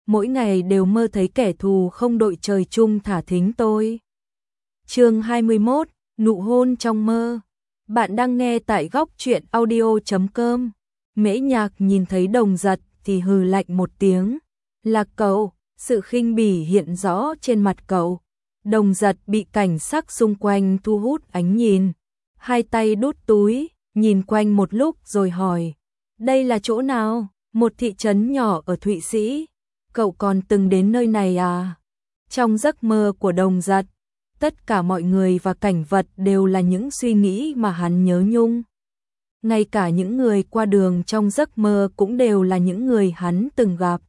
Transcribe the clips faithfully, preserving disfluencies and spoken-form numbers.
mỗi ngày đều mơ thấy kẻ thù không đội trời chung thả thính tôi. Chương hai mươi mốt, nụ hôn trong mơ. Bạn đang nghe tại góc truyện audio chấm com. Mễ Nhạc nhìn thấy Đồng Giật thì hừ lạnh một tiếng. Là cậu, sự khinh bỉ hiện rõ trên mặt cậu. Đồng Giật bị cảnh sắc xung quanh thu hút ánh nhìn. Hai tay đút túi, nhìn quanh một lúc rồi hỏi. Đây là chỗ nào? Một thị trấn nhỏ ở Thụy Sĩ. Cậu còn từng đến nơi này à? Trong giấc mơ của Đồng Giật, tất cả mọi người và cảnh vật đều là những suy nghĩ mà hắn nhớ nhung. Ngay cả những người qua đường trong giấc mơ cũng đều là những người hắn từng gặp.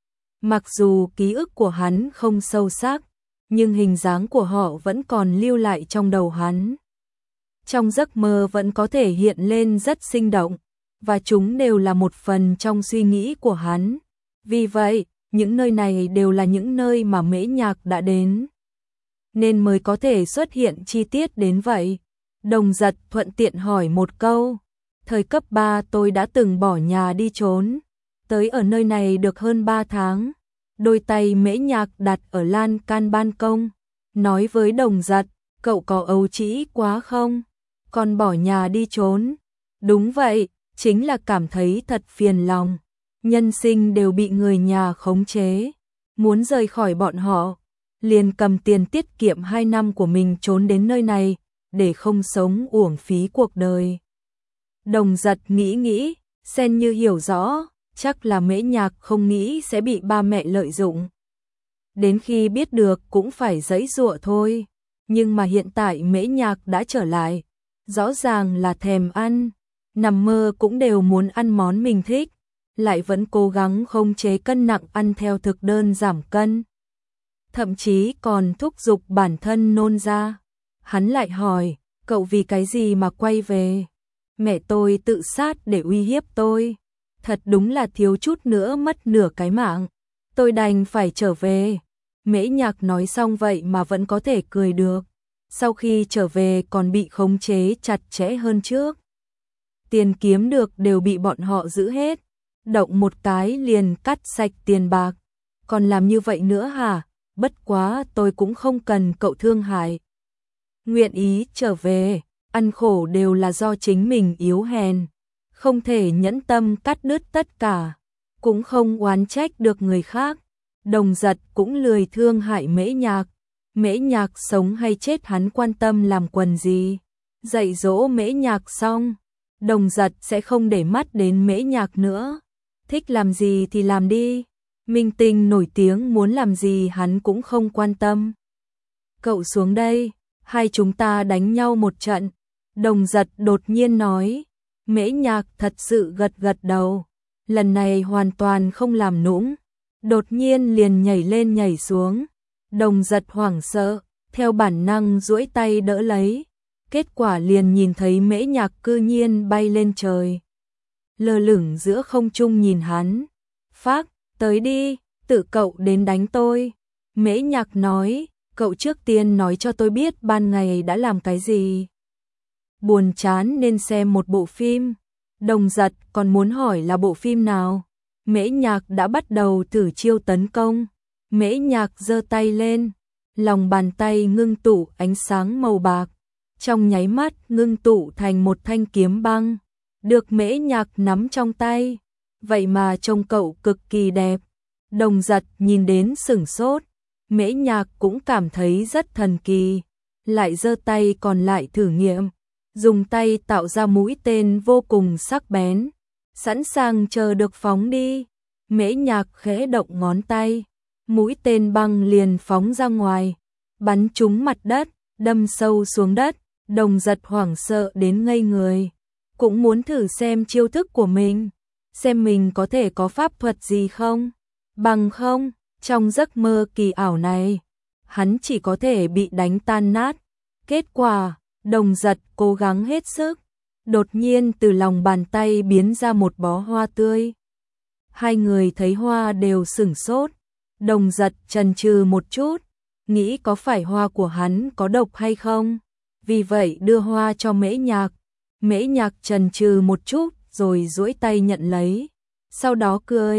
Mặc dù ký ức của hắn không sâu sắc, nhưng hình dáng của họ vẫn còn lưu lại trong đầu hắn. Trong giấc mơ vẫn có thể hiện lên rất sinh động, và chúng đều là một phần trong suy nghĩ của hắn. Vì vậy, những nơi này đều là những nơi mà Mễ Nhạc đã đến, nên mới có thể xuất hiện chi tiết đến vậy. Đồng Giật thuận tiện hỏi một câu. Thời cấp ba tôi đã từng bỏ nhà đi trốn, tới ở nơi này được hơn ba tháng. Đôi tay Mễ Nhạc đặt ở lan can ban công, nói với Đồng Giật, cậu có ấu trĩ quá không? Còn bỏ nhà đi trốn. Đúng vậy, chính là cảm thấy thật phiền lòng. Nhân sinh đều bị người nhà khống chế. Muốn rời khỏi bọn họ, liền cầm tiền tiết kiệm hai năm của mình trốn đến nơi này, để không sống uổng phí cuộc đời. Đồng Giật nghĩ nghĩ, xem như hiểu rõ, chắc là Mễ Nhạc không nghĩ sẽ bị ba mẹ lợi dụng. Đến khi biết được cũng phải giãy giụa thôi. Nhưng mà hiện tại Mễ Nhạc đã trở lại, rõ ràng là thèm ăn, nằm mơ cũng đều muốn ăn món mình thích, lại vẫn cố gắng khống chế cân nặng ăn theo thực đơn giảm cân. Thậm chí còn thúc giục bản thân nôn ra. Hắn lại hỏi, cậu vì cái gì mà quay về? Mẹ tôi tự sát để uy hiếp tôi. Thật đúng là thiếu chút nữa mất nửa cái mạng. Tôi đành phải trở về. Mễ Nhạc nói xong vậy mà vẫn có thể cười được. Sau khi trở về còn bị khống chế chặt chẽ hơn trước. Tiền kiếm được đều bị bọn họ giữ hết. Động một cái liền cắt sạch tiền bạc. Còn làm như vậy nữa hả? Bất quá tôi cũng không cần cậu thương hại. Nguyện ý trở về, ăn khổ đều là do chính mình yếu hèn. Không thể nhẫn tâm cắt đứt tất cả, cũng không oán trách được người khác. Đồng Giật cũng lười thương hại Mễ Nhạc. Mễ Nhạc sống hay chết hắn quan tâm làm quần gì. Dạy dỗ Mễ Nhạc xong, Đồng Giật sẽ không để mắt đến Mễ Nhạc nữa. Thích làm gì thì làm đi. Minh tinh nổi tiếng muốn làm gì hắn cũng không quan tâm. Cậu xuống đây, hai chúng ta đánh nhau một trận. Đồng Giật đột nhiên nói. Mễ Nhạc thật sự gật gật đầu. Lần này hoàn toàn không làm nũng. Đột nhiên liền nhảy lên nhảy xuống. Đồng Giật hoảng sợ, theo bản năng duỗi tay đỡ lấy. Kết quả liền nhìn thấy Mễ Nhạc cư nhiên bay lên trời, lơ lửng giữa không trung nhìn hắn. Phác, tới đi, tự cậu đến đánh tôi. Mễ Nhạc nói, cậu trước tiên nói cho tôi biết ban ngày đã làm cái gì. Buồn chán nên xem một bộ phim. Đồng Giật còn muốn hỏi là bộ phim nào. Mễ Nhạc đã bắt đầu thử chiêu tấn công. Mễ Nhạc giơ tay lên, lòng bàn tay ngưng tụ ánh sáng màu bạc, trong nháy mắt ngưng tụ thành một thanh kiếm băng, được Mễ Nhạc nắm trong tay. Vậy mà trông cậu cực kỳ đẹp. Đồng Giật nhìn đến sửng sốt. Mễ Nhạc cũng cảm thấy rất thần kỳ, lại giơ tay còn lại thử nghiệm, dùng tay tạo ra mũi tên vô cùng sắc bén, sẵn sàng chờ được phóng đi. Mễ Nhạc khẽ động ngón tay, mũi tên băng liền phóng ra ngoài, bắn trúng mặt đất, đâm sâu xuống đất. Đồng Giật hoảng sợ đến ngây người, cũng muốn thử xem chiêu thức của mình, xem mình có thể có pháp thuật gì không. Bằng không, trong giấc mơ kỳ ảo này, hắn chỉ có thể bị đánh tan nát. Kết quả, Đồng Giật cố gắng hết sức, đột nhiên từ lòng bàn tay biến ra một bó hoa tươi. Hai người thấy hoa đều sửng sốt. Đồng Giật chần chừ một chút, nghĩ có phải hoa của hắn có độc hay không, vì vậy đưa hoa cho Mễ Nhạc. Mễ Nhạc chần chừ một chút rồi duỗi tay nhận lấy, sau đó cười,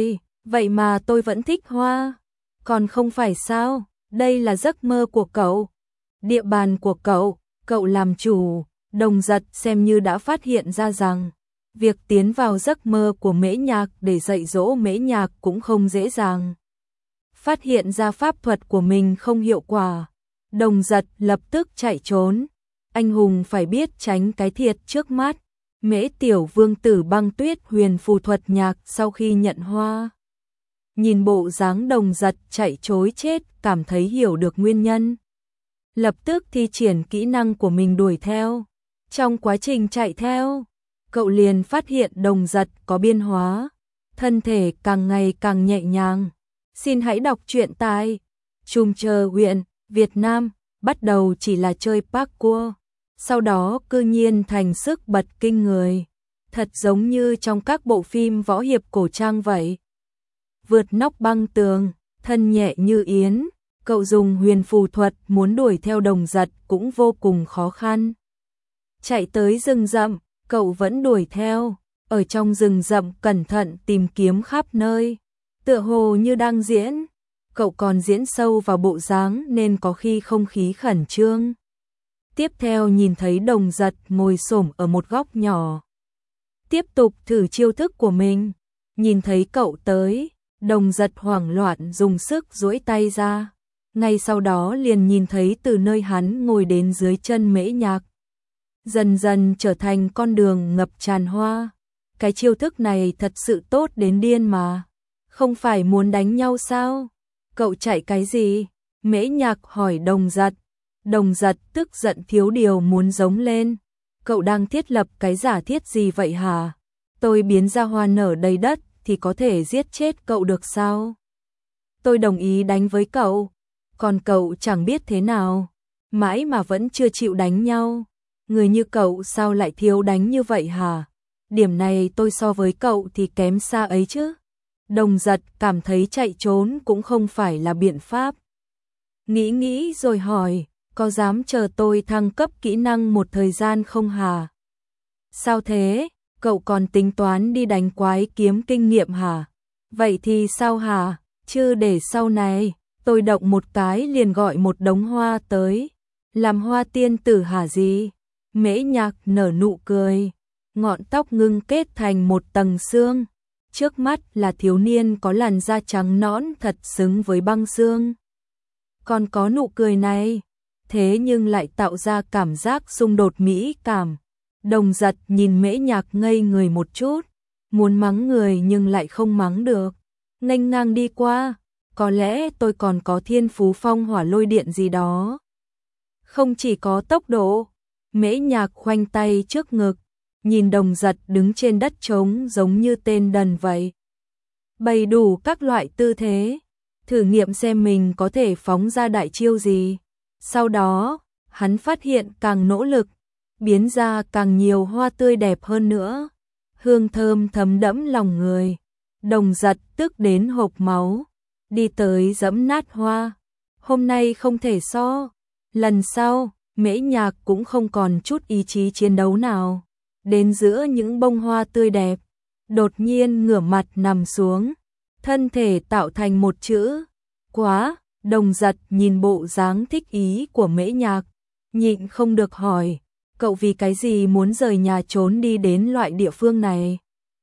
Vậy mà tôi vẫn thích hoa. Còn không phải sao, đây là giấc mơ của cậu. Địa bàn của cậu, cậu làm chủ. Đồng Giật xem như đã phát hiện ra rằng việc tiến vào giấc mơ của Mễ Nhạc để dạy dỗ Mễ Nhạc cũng không dễ dàng. Phát hiện ra pháp thuật của mình không hiệu quả, Đồng Giật lập tức chạy trốn. Anh hùng phải biết tránh cái thiệt trước mắt. Mễ tiểu vương tử Băng Tuyết huyền phù thuật nhạc sau khi nhận hoa. Nhìn bộ dáng Đồng Giật chạy trối chết, cảm thấy hiểu được nguyên nhân. Lập tức thi triển kỹ năng của mình đuổi theo. Trong quá trình chạy theo, cậu liền phát hiện Đồng Giật có biến hóa, thân thể càng ngày càng nhẹ nhàng. Xin hãy đọc truyện tại Trung Chờ huyện, Việt Nam, bắt đầu chỉ là chơi parkour, sau đó cư nhiên thành sức bật kinh người, thật giống như trong các bộ phim võ hiệp cổ trang vậy. Vượt nóc băng tường, thân nhẹ như yến, cậu dùng huyền phù thuật muốn đuổi theo Đồng Giật cũng vô cùng khó khăn. Chạy tới rừng rậm, cậu vẫn đuổi theo, ở trong rừng rậm cẩn thận tìm kiếm khắp nơi, tựa hồ như đang diễn. Cậu còn diễn sâu vào bộ dáng nên có khi không khí khẩn trương. Tiếp theo nhìn thấy Đồng Giật ngồi xổm ở một góc nhỏ, tiếp tục thử chiêu thức của mình. Nhìn thấy cậu tới, Đồng Giật hoảng loạn dùng sức duỗi tay ra, ngay sau đó liền nhìn thấy từ nơi hắn ngồi đến dưới chân Mễ Nhạc dần dần trở thành con đường ngập tràn hoa. Cái chiêu thức này thật sự tốt đến điên mà. Không phải muốn đánh nhau sao? Cậu chạy cái gì? Mễ Nhạc hỏi Đồng Giật. Đồng Giật tức giận thiếu điều muốn giống lên. Cậu đang thiết lập cái giả thiết gì vậy hả? Tôi biến ra hoa nở đầy đất thì có thể giết chết cậu được sao? Tôi đồng ý đánh với cậu, còn cậu chẳng biết thế nào, mãi mà vẫn chưa chịu đánh nhau. Người như cậu sao lại thiếu đánh như vậy hả? Điểm này tôi so với cậu thì kém xa ấy chứ. Đồng Giật cảm thấy chạy trốn cũng không phải là biện pháp. Nghĩ nghĩ rồi hỏi, có dám chờ tôi thăng cấp kỹ năng một thời gian không hả? Sao thế? Cậu còn tính toán đi đánh quái kiếm kinh nghiệm hả? Vậy thì sao hả? Chứ để sau này, tôi động một cái liền gọi một đống hoa tới. Làm hoa tiên tử hả gì? Mễ Nhạc nở nụ cười, ngọn tóc ngưng kết thành một tầng xương. Trước mắt là thiếu niên có làn da trắng nõn thật xứng với băng xương. Còn có nụ cười này, thế nhưng lại tạo ra cảm giác xung đột mỹ cảm. Đồng Giật nhìn Mễ Nhạc ngây người một chút, muốn mắng người nhưng lại không mắng được. Nghênh ngang đi qua, có lẽ tôi còn có thiên phú phong hỏa lôi điện gì đó. Không chỉ có tốc độ. Mễ Nhạc khoanh tay trước ngực, nhìn Đồng Giật đứng trên đất trống giống như tên đần vậy. Bày đủ các loại tư thế, thử nghiệm xem mình có thể phóng ra đại chiêu gì. Sau đó, hắn phát hiện càng nỗ lực, biến ra càng nhiều hoa tươi đẹp hơn nữa. Hương thơm thấm đẫm lòng người. Đồng Giật tức đến hộc máu, đi tới giẫm nát hoa. Hôm nay không thể so, lần sau Mễ Nhạc cũng không còn chút ý chí chiến đấu nào. Đến giữa những bông hoa tươi đẹp, đột nhiên ngửa mặt nằm xuống, thân thể tạo thành một chữ quá. Đồng Giật nhìn bộ dáng thích ý của Mễ Nhạc, nhịn không được hỏi, cậu vì cái gì muốn rời nhà trốn đi đến loại địa phương này?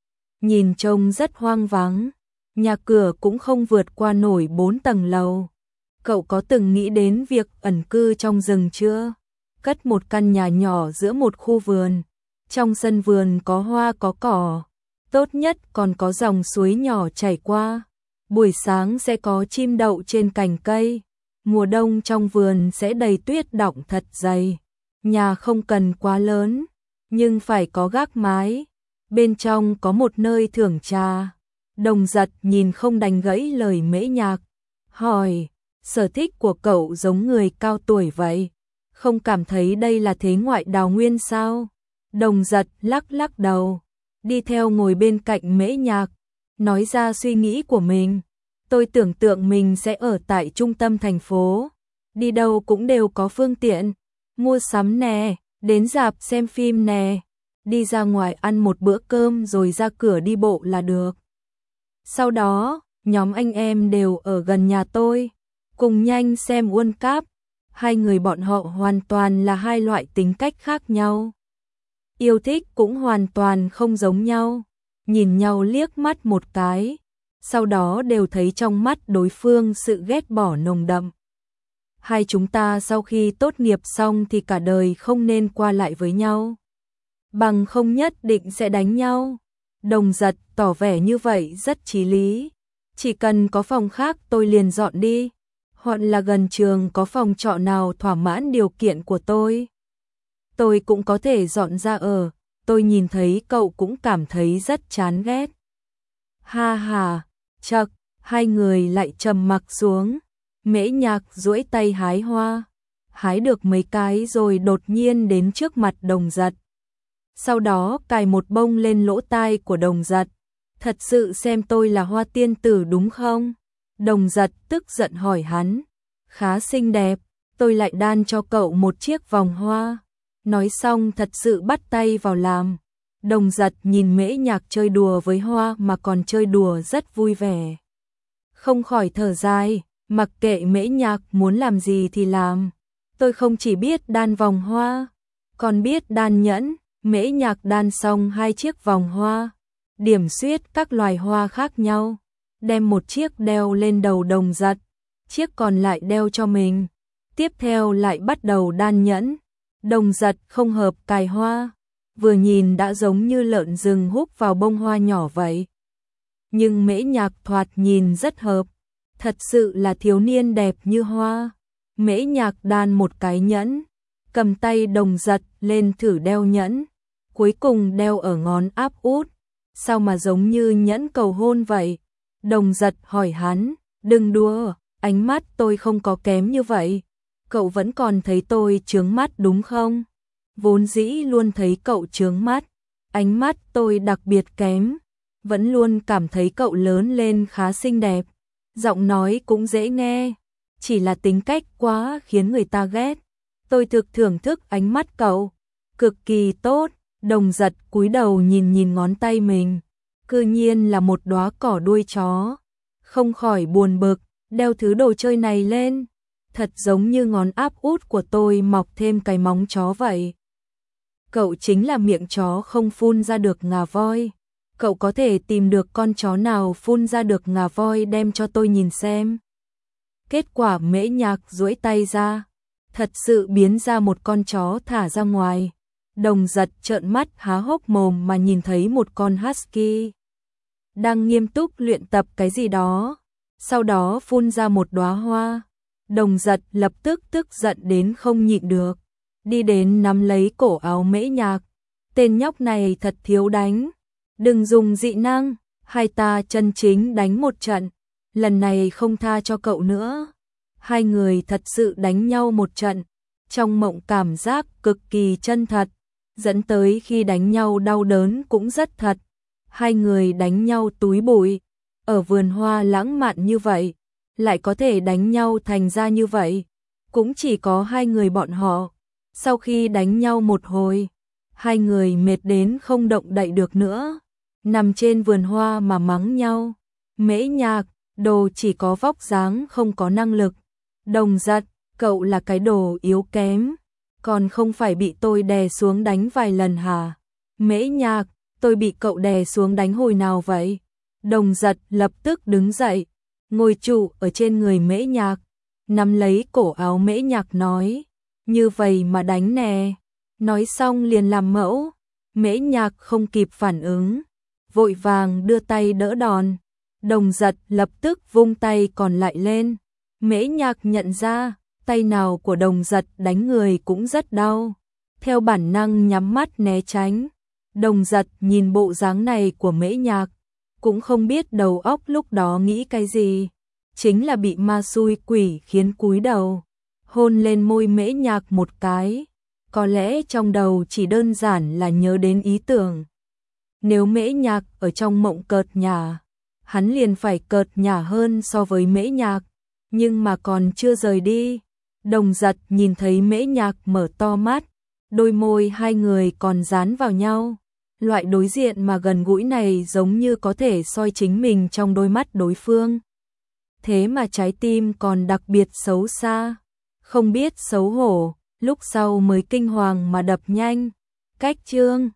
Nhìn trông rất hoang vắng, nhà cửa cũng không vượt qua nổi bốn tầng lầu. Cậu có từng nghĩ đến việc ẩn cư trong rừng chưa? Cất một căn nhà nhỏ giữa một khu vườn. Trong sân vườn có hoa có cỏ, tốt nhất còn có dòng suối nhỏ chảy qua. Buổi sáng sẽ có chim đậu trên cành cây. Mùa đông trong vườn sẽ đầy tuyết đọng thật dày. Nhà không cần quá lớn, nhưng phải có gác mái. Bên trong có một nơi thưởng trà. Đồng Giật nhìn không đành gãy lời Mễ Nhạc, hỏi, sở thích của cậu giống người cao tuổi vậy, không cảm thấy đây là thế ngoại đào nguyên sao? Đồng Giật lắc lắc đầu, đi theo ngồi bên cạnh Mễ Nhạc, nói ra suy nghĩ của mình. Tôi tưởng tượng mình sẽ ở tại trung tâm thành phố, đi đâu cũng đều có phương tiện, mua sắm nè, đến rạp xem phim nè, đi ra ngoài ăn một bữa cơm rồi ra cửa đi bộ là được. Sau đó, nhóm anh em đều ở gần nhà tôi, cùng nhanh xem World Cup. Hai người bọn họ hoàn toàn là hai loại tính cách khác nhau. Yêu thích cũng hoàn toàn không giống nhau, nhìn nhau liếc mắt một cái, sau đó đều thấy trong mắt đối phương sự ghét bỏ nồng đậm. Hai chúng ta sau khi tốt nghiệp xong thì cả đời không nên qua lại với nhau, bằng không nhất định sẽ đánh nhau. Đồng Giật tỏ vẻ như vậy rất chí lý, chỉ cần có phòng khác tôi liền dọn đi, hoặc là gần trường có phòng trọ nào thỏa mãn điều kiện của tôi, tôi cũng có thể dọn ra ở. Tôi nhìn thấy cậu cũng cảm thấy rất chán ghét. Ha ha, chậc, hai người lại trầm mặc xuống. Mễ Nhạc duỗi tay hái hoa, hái được mấy cái rồi đột nhiên đến trước mặt Đồng Giật. Sau đó cài một bông lên lỗ tai của Đồng Giật. Thật sự xem tôi là hoa tiên tử đúng không? Đồng Giật tức giận hỏi hắn. Khá xinh đẹp, tôi lại đan cho cậu một chiếc vòng hoa. Nói xong thật sự bắt tay vào làm. Đồng Giật nhìn Mễ Nhạc chơi đùa với hoa mà còn chơi đùa rất vui vẻ, không khỏi thở dài, mặc kệ Mễ Nhạc muốn làm gì thì làm. Tôi không chỉ biết đan vòng hoa, còn biết đan nhẫn. Mễ Nhạc đan xong hai chiếc vòng hoa, điểm xuyết các loài hoa khác nhau, đem một chiếc đeo lên đầu Đồng Giật, chiếc còn lại đeo cho mình. Tiếp theo lại bắt đầu đan nhẫn. Đồng Giật không hợp cài hoa, vừa nhìn đã giống như lợn rừng húc vào bông hoa nhỏ vậy. Nhưng Mễ Nhạc thoạt nhìn rất hợp, thật sự là thiếu niên đẹp như hoa. Mễ Nhạc đan một cái nhẫn, cầm tay Đồng Giật lên thử đeo nhẫn, cuối cùng đeo ở ngón áp út. Sao mà giống như nhẫn cầu hôn vậy? Đồng Giật hỏi hắn, đừng đùa, ánh mắt tôi không có kém như vậy. Cậu vẫn còn thấy tôi chướng mắt đúng không? Vốn dĩ luôn thấy cậu chướng mắt, ánh mắt tôi đặc biệt kém, vẫn luôn cảm thấy cậu lớn lên khá xinh đẹp, giọng nói cũng dễ nghe, chỉ là tính cách quá khiến người ta ghét. Tôi thực thưởng thức ánh mắt cậu, cực kỳ tốt. Đồng Giật cúi đầu nhìn nhìn ngón tay mình, cư nhiên là một đóa cỏ đuôi chó, không khỏi buồn bực, đeo thứ đồ chơi này lên, thật giống như ngón áp út của tôi mọc thêm cái móng chó vậy. Cậu chính là miệng chó không phun ra được ngà voi. Cậu có thể tìm được con chó nào phun ra được ngà voi đem cho tôi nhìn xem. Kết quả Mễ Nhạc duỗi tay ra, thật sự biến ra một con chó thả ra ngoài. Đồng Giật trợn mắt há hốc mồm mà nhìn thấy một con husky đang nghiêm túc luyện tập cái gì đó, sau đó phun ra một đóa hoa. Đồng Giật lập tức tức giận đến không nhịn được, đi đến nắm lấy cổ áo Mễ Nhạc. Tên nhóc này thật thiếu đánh, đừng dùng dị năng, hai ta chân chính đánh một trận, lần này không tha cho cậu nữa. Hai người thật sự đánh nhau một trận, trong mộng cảm giác cực kỳ chân thật, dẫn tới khi đánh nhau đau đớn cũng rất thật. Hai người đánh nhau túi bụi, ở vườn hoa lãng mạn như vậy, lại có thể đánh nhau thành ra như vậy, cũng chỉ có hai người bọn họ. Sau khi đánh nhau một hồi, hai người mệt đến không động đậy được nữa, nằm trên vườn hoa mà mắng nhau. Mễ Nhạc, đồ chỉ có vóc dáng không có năng lực. Đồng Giật, cậu là cái đồ yếu kém, còn không phải bị tôi đè xuống đánh vài lần hả? Mễ Nhạc, tôi bị cậu đè xuống đánh hồi nào vậy? Đồng Giật lập tức đứng dậy, ngồi trụ ở trên người Mễ Nhạc, nắm lấy cổ áo Mễ Nhạc nói, như vậy mà đánh nè. Nói xong liền làm mẫu. Mễ Nhạc không kịp phản ứng, vội vàng đưa tay đỡ đòn. Đồng Giật lập tức vung tay còn lại lên. Mễ Nhạc nhận ra, tay nào của Đồng Giật đánh người cũng rất đau, theo bản năng nhắm mắt né tránh. Đồng Giật nhìn bộ dáng này của Mễ Nhạc, cũng không biết đầu óc lúc đó nghĩ cái gì, chính là bị ma xui quỷ khiến cúi đầu, hôn lên môi Mễ Nhạc một cái. Có lẽ trong đầu chỉ đơn giản là nhớ đến ý tưởng, nếu Mễ Nhạc ở trong mộng cợt nhả, hắn liền phải cợt nhả hơn so với Mễ Nhạc, nhưng mà còn chưa rời đi. Đồng Giật nhìn thấy Mễ Nhạc mở to mắt, đôi môi hai người còn dán vào nhau, Loại đối diện mà gần gũi này giống như có thể soi chính mình trong đôi mắt đối phương. Thế mà trái tim còn đặc biệt xấu xa, không biết xấu hổ, lúc sau mới kinh hoàng mà đập nhanh. Cách chương